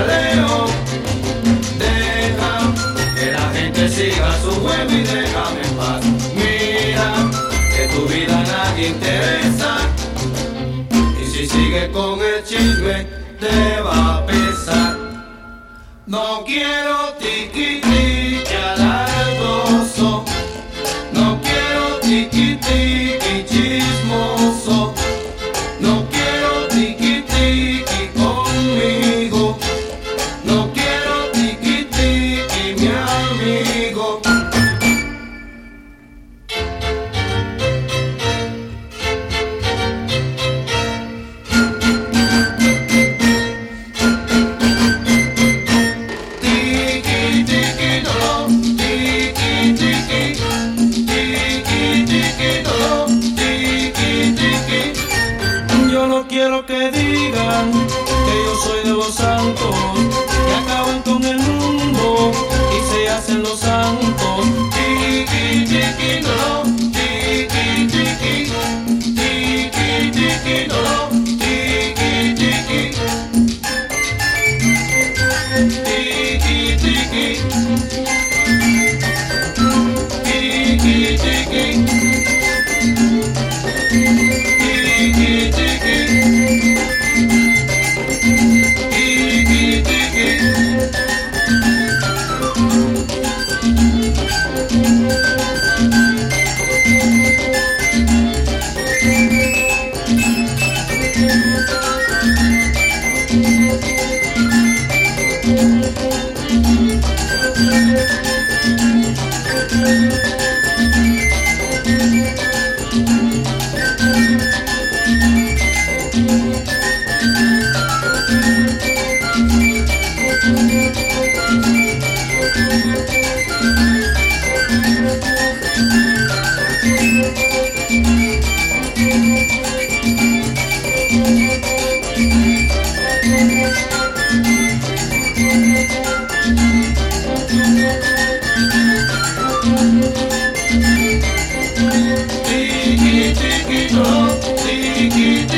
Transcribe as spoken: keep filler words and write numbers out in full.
jaleo. Deja que la gente siga su juego y déjame en paz. Mira que tu vida a nadie interesa, y si sigues con el chisme te va a pesar. No quiero tiqui tiqui alardoso, no quiero tiqui tiqui chismoso, no quiero tiqui tiqui conmigo, no quiero tiqui tiqui mi amigo. Yo no quiero que digan que yo soy de los santos, que acaban con el mundo y se hacen los santos. Tiki, tiki, no, tiki, tiki, tiki, tiki, no, tiki, tiki, tiki, tiki, tiki, tiki. Tiki, tiki,